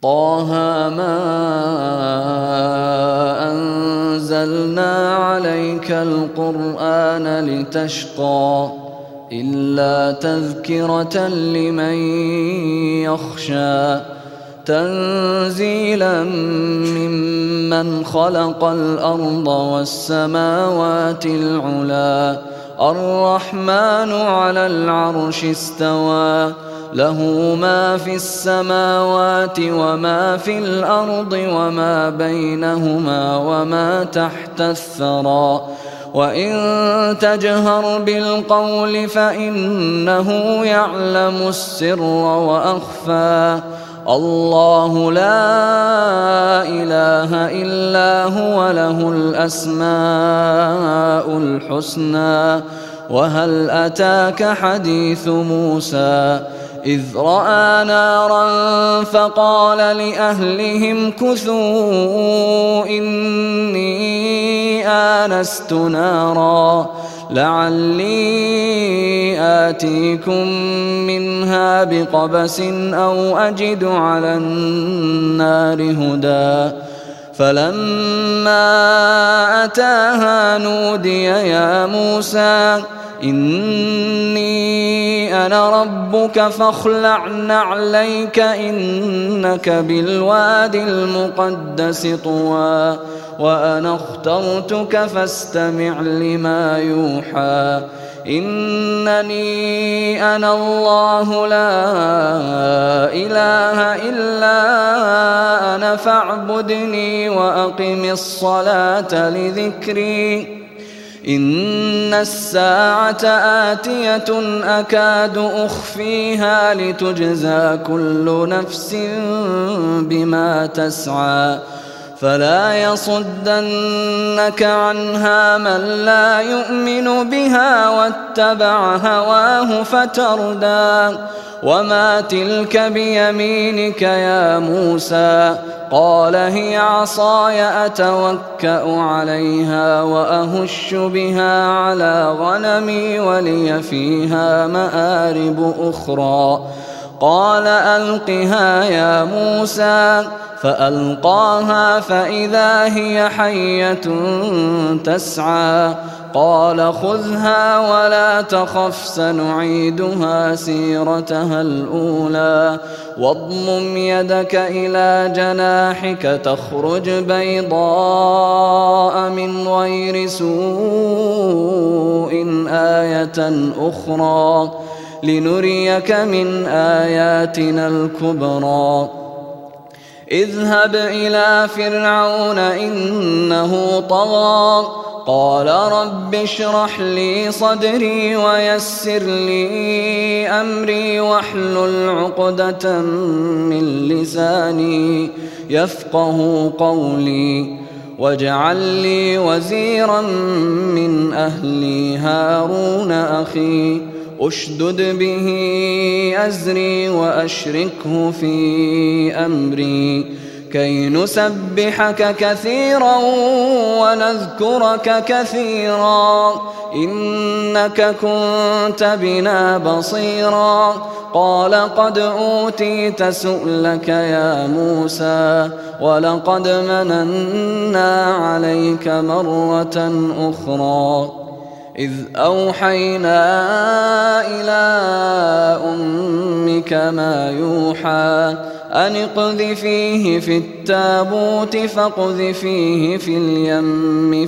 طه ما أنزلنا عليك القرآن لتشقى إلا تذكرة لمن يخشى تنزيلا ممن خلق الأرض والسماوات العلى الرحمن على العرش استوى له ما في السماوات وما في الأرض وما بينهما وما تحت الثرى وإن تجهر بالقول فإنه يعلم السر وأخفى الله لا إله إلا هو له الأسماء الحسنى وهل أتاك حديث موسى إذ رأى نارا فقال لأهلهم كثوا إني آنست نارا لعلي آتيكم منها بقبس أو أجد على النار هدى فلما أتاها نودي يا موسى إني أنا ربك فاخلع نعليك إنك بالوادي المقدس طوى وأنا اخترتك فاستمع لما يوحى إنني أنا الله لا إله إلا أنا فاعبدني وأقم الصلاة لذكري إن الساعة آتية أكاد أخفيها لتجزى كل نفس بما تسعى فلا يصدنك عنها من لا يؤمن بها واتبع هواه فتردى وما تلك بيمينك يا موسى قال هي عصاي أتوكأ عليها وأهش بها على غنمي ولي فيها مآرب أخرى قال ألقها يا موسى فألقاها فإذا هي حية تسعى قال خذها ولا تخف سنعيدها سيرتها الأولى واضمم يدك إلى جناحك تخرج بيضاء من غير سوء آية أخرى لنريك من آياتنا الكبرى اذهب إلى فرعون إنه طغى قال رب اشرح لي صدري ويسر لي أمري واحلل عقدة من لساني يفقه قولي واجعل لي وزيرا من أهلي هارون أخي أشدد به أزري وأشركه في أمري كي نسبحك كثيرا ونذكرك كثيرا إنك كنت بنا بصيرا قال قد أوتيت سؤلك يا موسى ولقد مننا عليك مرة أخرى إذ أوحينا إلى أمك ما يوحى أن اقذفيه في التابوت فاقذفيه في اليم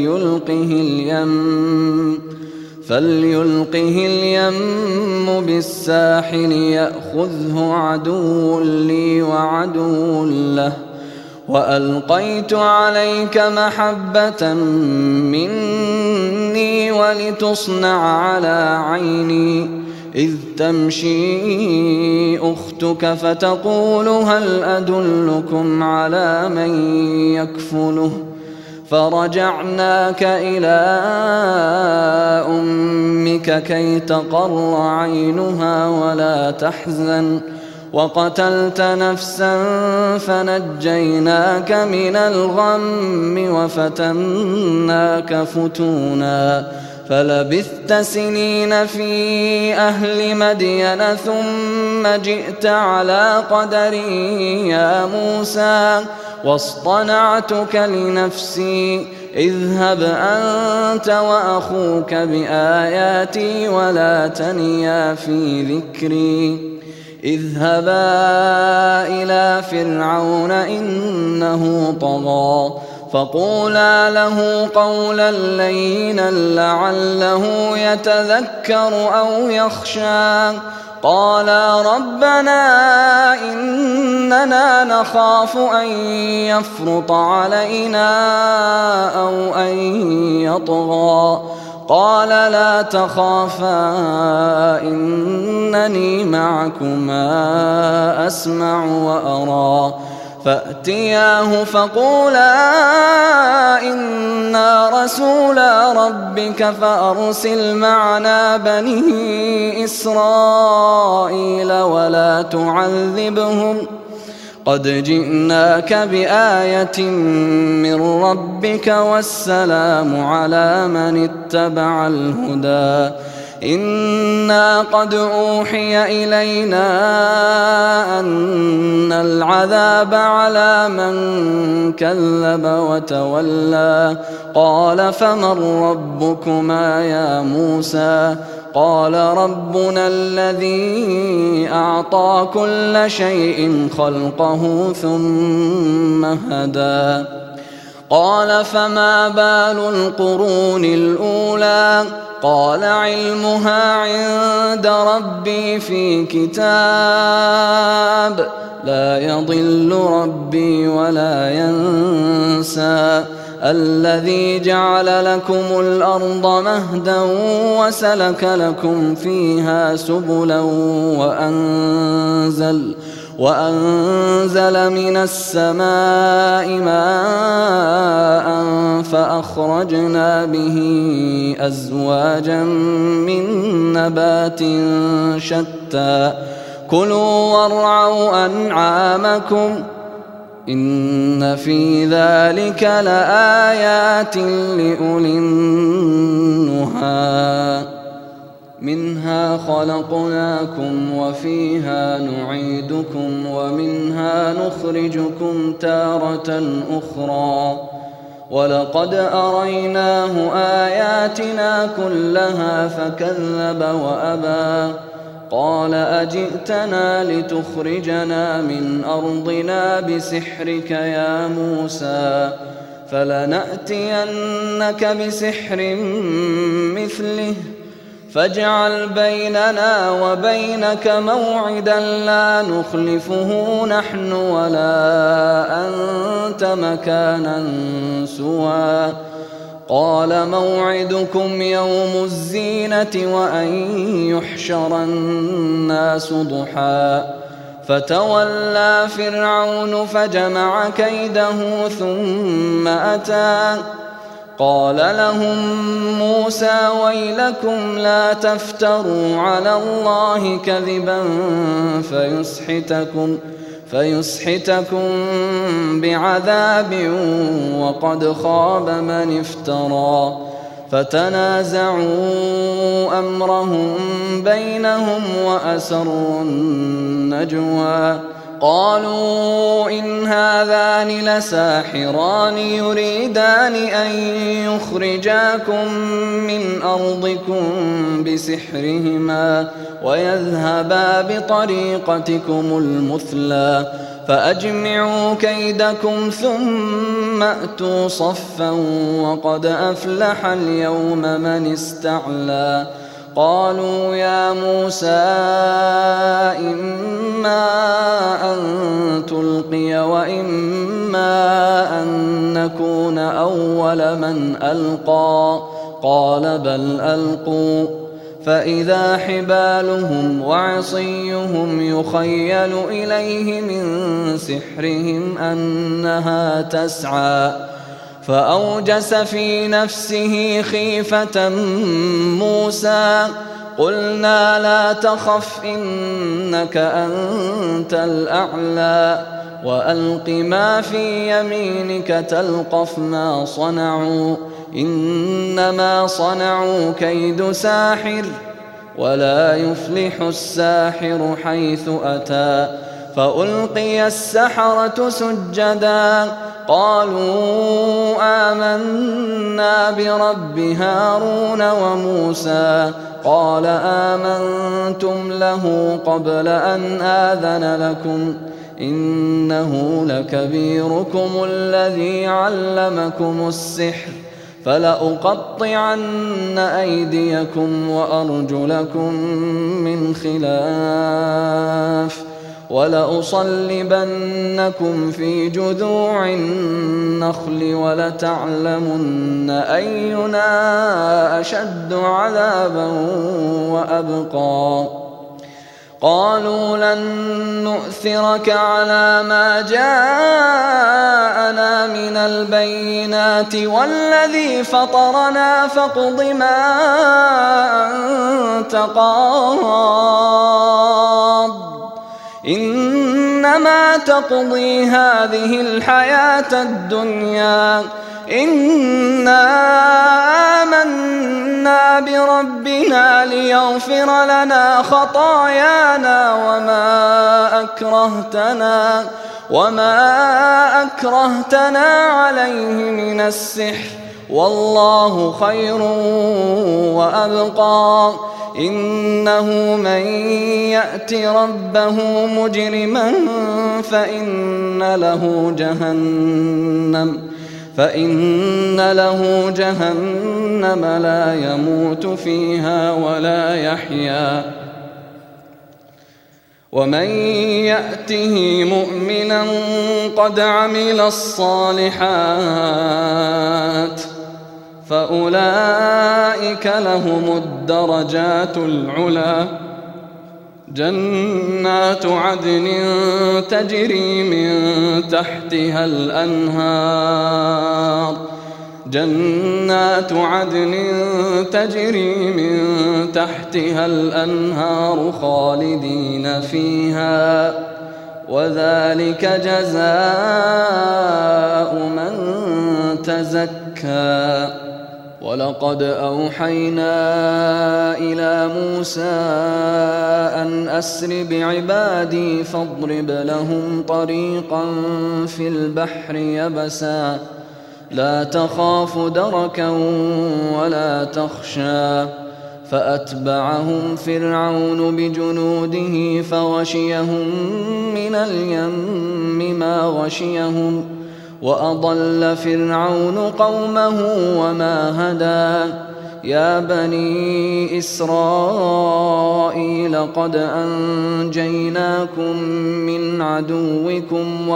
فليلقه اليم بالساحل يأخذه عدو لي وعدو له وألقيت عليك محبة مني ولتصنع على عيني إذ تمشي أختك فتقول هل أدلكم على من يكفله فرجعناك إلى أمك كي تقر عينها ولا تحزن وقتلت نفسا فنجيناك من الغم وفتناك فتونا فلبثت سنين في أهل مدين ثم جئت على قدري يا موسى واصطنعتك لنفسي اذهب أنت وأخوك بآياتي ولا تنيا في ذكري اذهبا إلى فرعون إنه طغى فقولا له قولا لينا لعله يتذكر أو يخشى قالا ربنا إننا نخاف أن يفرط علينا أو أن يطغى قال لا تخافا إنني معكما أسمع وأرى فأتياه فقولا إنا رسولا ربك فأرسل معنا بني إسرائيل ولا تعذبهم قد جئناك بآية من ربك والسلام على من اتبع الهدى إنا قد أوحي إلينا أن العذاب على من كذب وتولى قال فمن ربكما يا موسى قال ربنا الذي أعطى كل شيء خلقه ثم هدى قال فما بال القرون الأولى قال علمها عند ربي في كتاب لا يضل ربي ولا ينسى الذي جعل لكم الأرض مهدا وسلك لكم فيها سبلا وأنزل من السماء ماء فأخرجنا به أزواجا من نبات شتى كلوا وارعوا أنعامكم إن في ذلك لآيات لأولي النهى منها خلقناكم وفيها نعيدكم ومنها نخرجكم تارة أخرى ولقد أريناه آياتنا كلها فكذب وأبى قال أجئتنا لتخرجنا من أرضنا بسحرك يا موسى فلنأتينك بسحر مثله فاجعل بيننا وبينك موعدا لا نخلفه نحن ولا أنت مكانا سوى قال موعدكم يوم الزينة وأن يحشر الناس ضحى فتولى فرعون فجمع كيده ثم أتى قال لهم موسى ويلكم لا تفتروا على الله كذبا فيسحتكم بعذاب وقد خاب من افترى فتنازعوا أمرهم بينهم وأسروا النجوى قالوا إن هذان لساحران يريدان أن يخرجاكم من أرضكم بسحرهما ويذهبا بطريقتكم المثلى فأجمعوا كيدكم ثم أتوا صفا وقد أفلح اليوم من استعلى قالوا يا موسى إما أن تلقي وإما أن نكون أول من ألقى قال بل ألقوا فإذا حبالهم وعصيهم يخيل إليه من سحرهم أنها تسعى فأوجس في نفسه خيفة موسى قلنا لا تخف إنك أنت الأعلى وألق ما في يمينك تلقف ما صنعوا إنما صنعوا كيد ساحر ولا يفلح الساحر حيث أتى فألقي السحرة سجدا قالوا آمنا برب هارون وموسى قال آمنتم له قبل أن آذن لكم إنه لكبيركم الذي علمكم السحر فلأقطعن أيديكم وأرجلكم من خلاف ولأصلبنكم في جذوع النخل ولتعلمن أينا أشد عذابا وأبقى قالوا لن نؤثرك على ما جاءنا من البينات والذي فطرنا فاقض ما أنت قاض إنما تقضي هذه الحياة الدنيا إنا آمنا بربنا ليغفر لنا خطايانا وما أكرهتنا عليه من السحر والله خير وأبقى إنه من يأت ربه مجرما فإن له جهنم لا يموت فيها ولا يحيا ومن يأته مؤمنا قد عمل الصالحات فأولئك لهم الدرجات العلى جنات عدن تجري من تحتها الأنهار خالدين فيها وذلك جزاء من تزكى ولقد أوحينا إلى موسى أن أسر بعبادي فاضرب لهم طريقا في البحر يبسا لا تخاف دركا ولا تخشى فأتبعهم فرعون بجنوده فغشيهم من اليم ما غشيهم وأضل فرعون قومه وما هدى يا بني إسرائيل قد أنجيناكم من عدوكم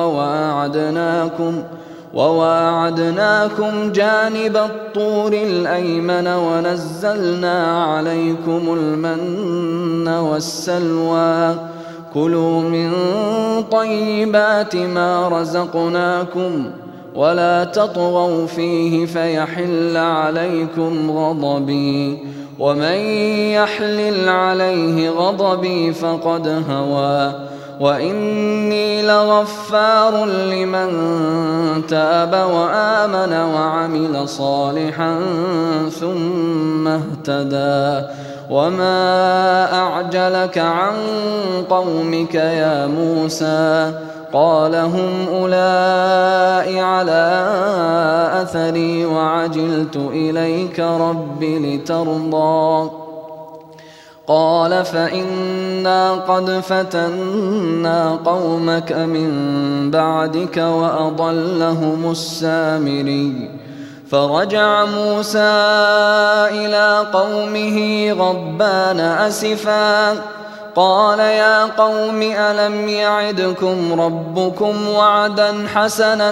وواعدناكم جانب الطور الأيمن ونزلنا عليكم المن والسلوى كلوا من طيبات ما رزقناكم ولا تطغوا فيه فيحل عليكم غضبي ومن يحلل عليه غضبي فقد هوى وإني لغفار لمن تاب وآمن وعمل صالحا ثم اهتدى وما أعجلك عن قومك يا موسى قال هم أولئك على أثري وعجلت إليك رب لترضى قال فإنا قد فتنا قومك من بعدك وأضلهم السامري فرجع موسى إلى قومه غضبان أسفا قال يا قوم ألم يعدكم ربكم وعدا حسنا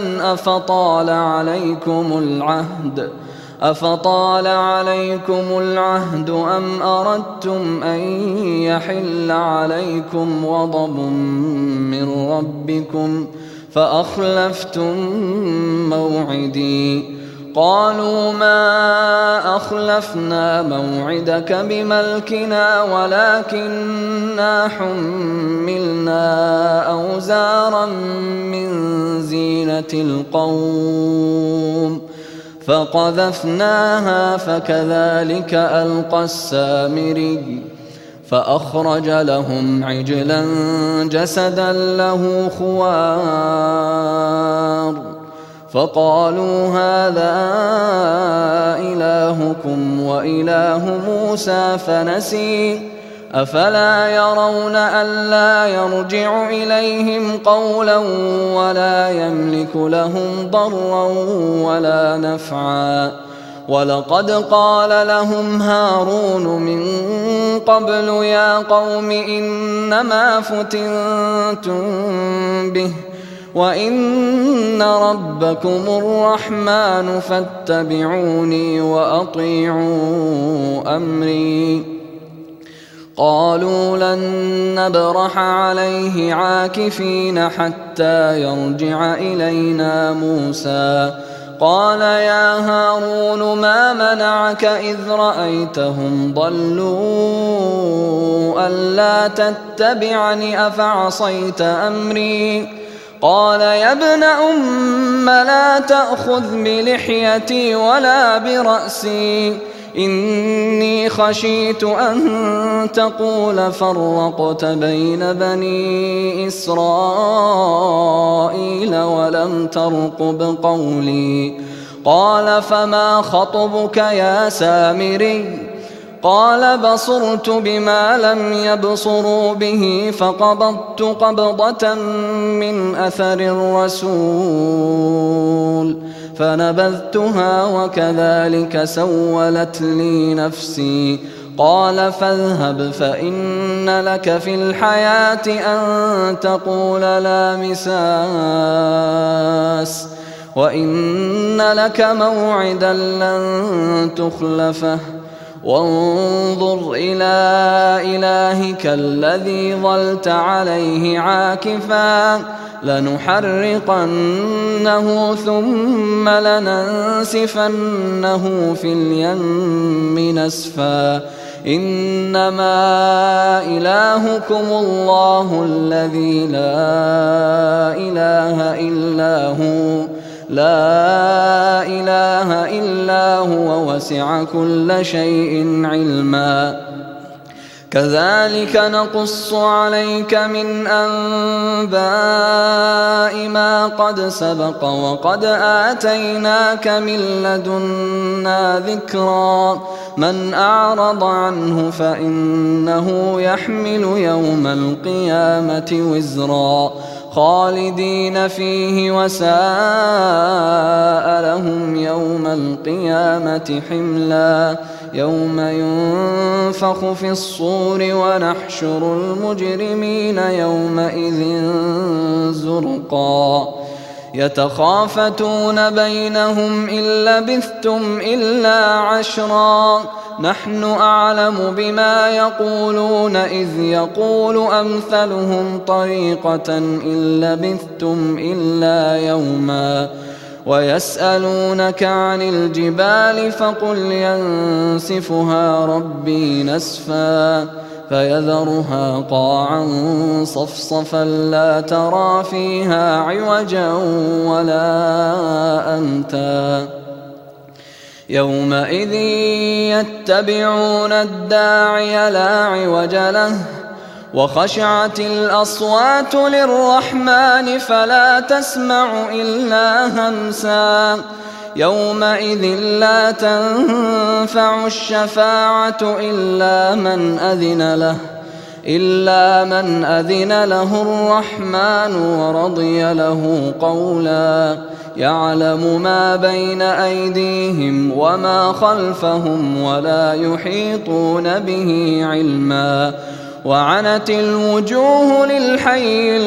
أفطال عليكم العهد أم أردتم أن يحل عليكم غضب من ربكم فأخلفتم موعدي قالوا ما أخلفنا موعدك بملكنا ولكننا حملنا أوزارا من زينة القوم فقذفناها فكذلك ألقى السامري فأخرج لهم عجلا جسدا له خوار فقالوا هذا إلهكم وإله موسى فنسي أفلا يرون ألا يرجع إليهم قولا ولا يملك لهم ضرا ولا نفعا ولقد قال لهم هارون من قبل يا قوم إنما فتنتم به وإن ربكم الرحمن فاتبعوني وأطيعوا أمري قالوا لن نبرح عليه عاكفين حتى يرجع إلينا موسى قال يا هارون ما منعك إذ رأيتهم ضلوا ألا تتبعني أفعصيت أمري قال يا ابن أم لا تأخذ بلحيتي ولا برأسي إني خشيت أن تقول فرقت بين بني إسرائيل ولم ترقب قولي قال فما خطبك يا سامري قال بصرت بما لم يبصروا به فقبضت قبضة من أثر الرسول فنبذتها وكذلك سولت لي نفسي قال فاذهب فإن لك في الحياة أن تقول لا مساس وإن لك موعدا لن تخلفه وانظر إلى إلهك الذي ظلت عليه عاكفا لنحرقنه ثم لننسفنه في اليم نسفا إنما إلهكم الله الذي لا إله إلا هو وسع كل شيء علما كذلك نقص عليك من أنباء ما قد سبق وقد آتيناك من لدنا ذكرا من أعرض عنه فإنه يحمل يوم القيامة وزرا خالدين فيه وساء لهم يوم القيامة حملا يوم ينفخ في الصور ونحشر المجرمين يومئذ زرقا يتخافتون بينهم إن لبثتم إلا عشرا نحن أعلم بما يقولون إذ يقول أمثلهم طريقة إن لبثتم إلا يوما ويسألونك عن الجبال فقل ينسفها ربي نسفا فيذرها قاعا صفصفا لا ترى فيها عوجا ولا أمتا يومئذ يتبعون الداعي لا عوج له وخشعت الأصوات للرحمن فلا تسمع إلا همسا يومئذ لا تنفع الشفاعة إلا من أذن له الرحمن ورضي له قولا يعلم ما بين أيديهم وما خلفهم ولا يحيطون به علما وعنت الوجوه للحي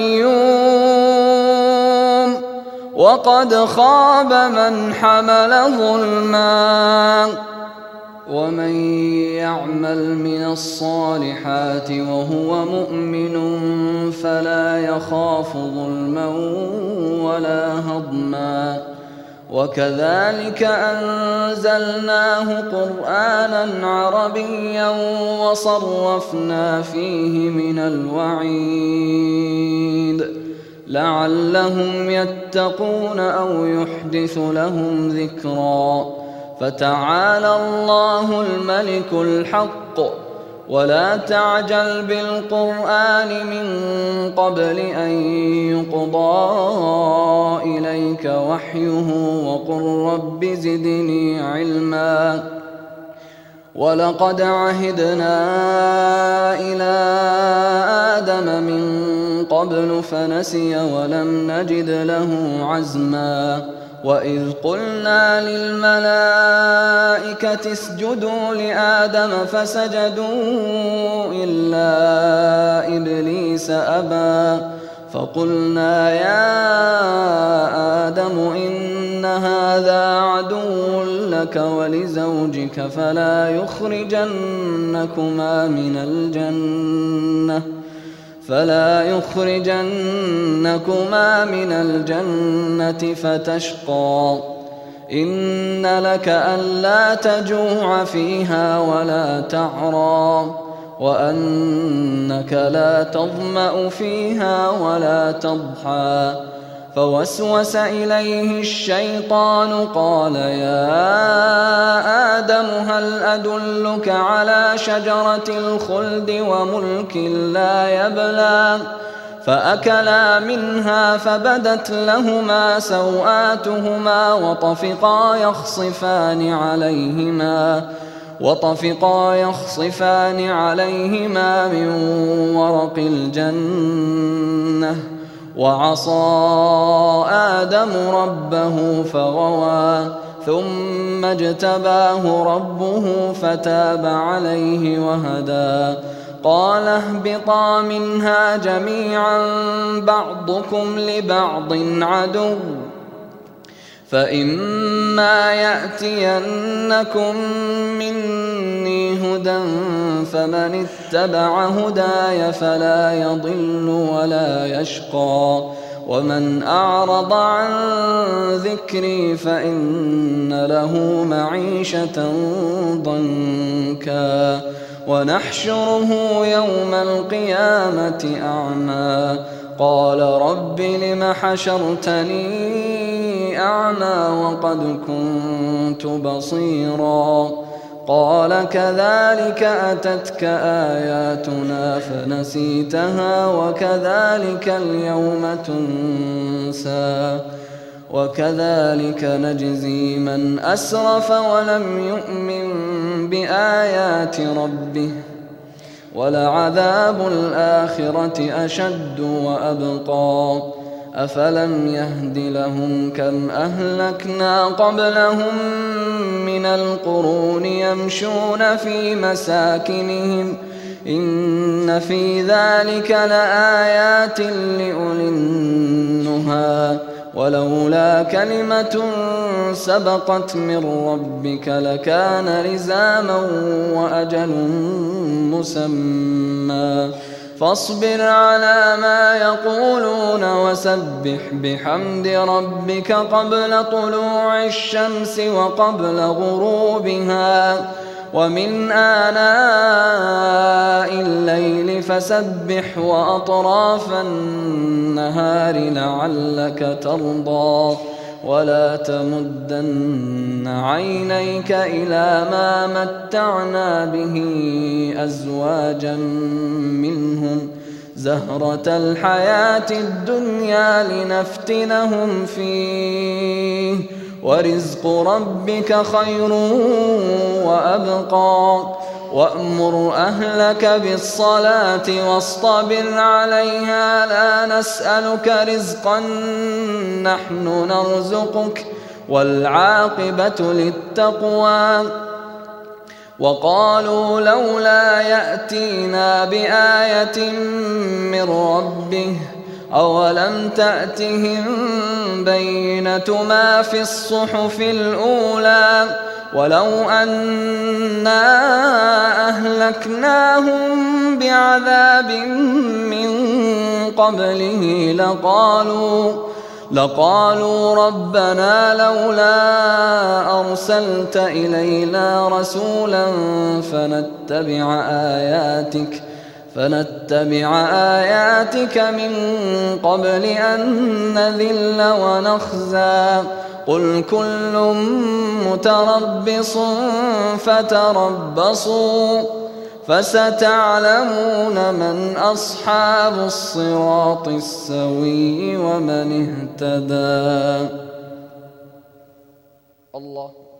القيوم وقد خاب من حمل ظلما ومن يعمل من الصالحات وهو مؤمن فلا يخاف ظلما ولا هضما وكذلك أنزلناه قرآنا عربيا وصرفنا فيه من الوعيد لعلهم يتقون أو يحدث لهم ذكرا. فتعالى الله الملك الحق ولا تعجل بالقرآن من قبل أن يقضى إليك وحيه وقل رب زدني علما. ولقد عهدنا إلى آدم من قبل فنسي ولم نجد له عزما. وإذ قلنا للملائكة اسجدوا لآدم فسجدوا إلا إبليس أبى فقلنا يا آدم إن هذا عدو لك ولزوجك فلا يخرجنكما من الجنة فتشقى. إن لك ألا تجوع فيها ولا تعرى وأنك لا تظمأ فيها ولا تضحى. فوسوس إليه الشيطان قال يا آدم هل أدلك على شجرة الخلد وملك لا يبلى. فأكلا منها فبدت لهما سوآتهما وطفقا يخصفان عليهما من ورق الجنة. وعصى آدم ربه فغوى ثم اجتباه ربه فتاب عليه وهدى. قال اهبطا منها جميعا بعضكم لبعض عدو فإما يأتينكم مني هدى فمن اتبع هداي فلا يضل ولا يشقى. ومن أعرض عن ذكري فإن له معيشة ضنكا ونحشره يوم القيامة أعمى. قال رب لم حشرتني أعمى وقد كنت بصيرا. قال كذلك أتتك آياتنا فنسيتها وكذلك اليوم تنسى. وكذلك نجزي من أسرف ولم يؤمن بآيات ربه ولعذاب الآخرة أشد وأبقى. أفلم يهد لهم كم أهلكنا قبلهم من القرون يمشون في مساكنهم إن في ذلك لآيات لأولي النهى. ولولا كلمة سبقت من ربك لكان لزاما وأجل مسمى. فاصبر على ما يقولون وسبح بحمد ربك قبل طلوع الشمس وقبل غروبها ومن آناء الليل فسبح وأطراف النهار لعلك ترضى. ولا تمدن عينيك إلى ما متعنا به أزواجا منهم زهرة الحياة الدنيا لنفتنهم فيه ورزق ربك خير وأبقى. وأمر أهلك بالصلاة واصطبر عليها لا نسألك رزقا نحن نرزقك والعاقبة للتقوى. وقالوا لولا يأتينا بآية من ربه أولم تأتهم بينة ما في الصحف الأولى ولو أنا أهلكناهم بعذاب من قبله لقالوا ربنا لولا أرسلت إلينا رسولا فنتبع آياتك من قبل أن نذل ونخزى قل كل متربص فتربصوا فستعلمون من أصحاب الصراط السوي ومن اهتدى. الله.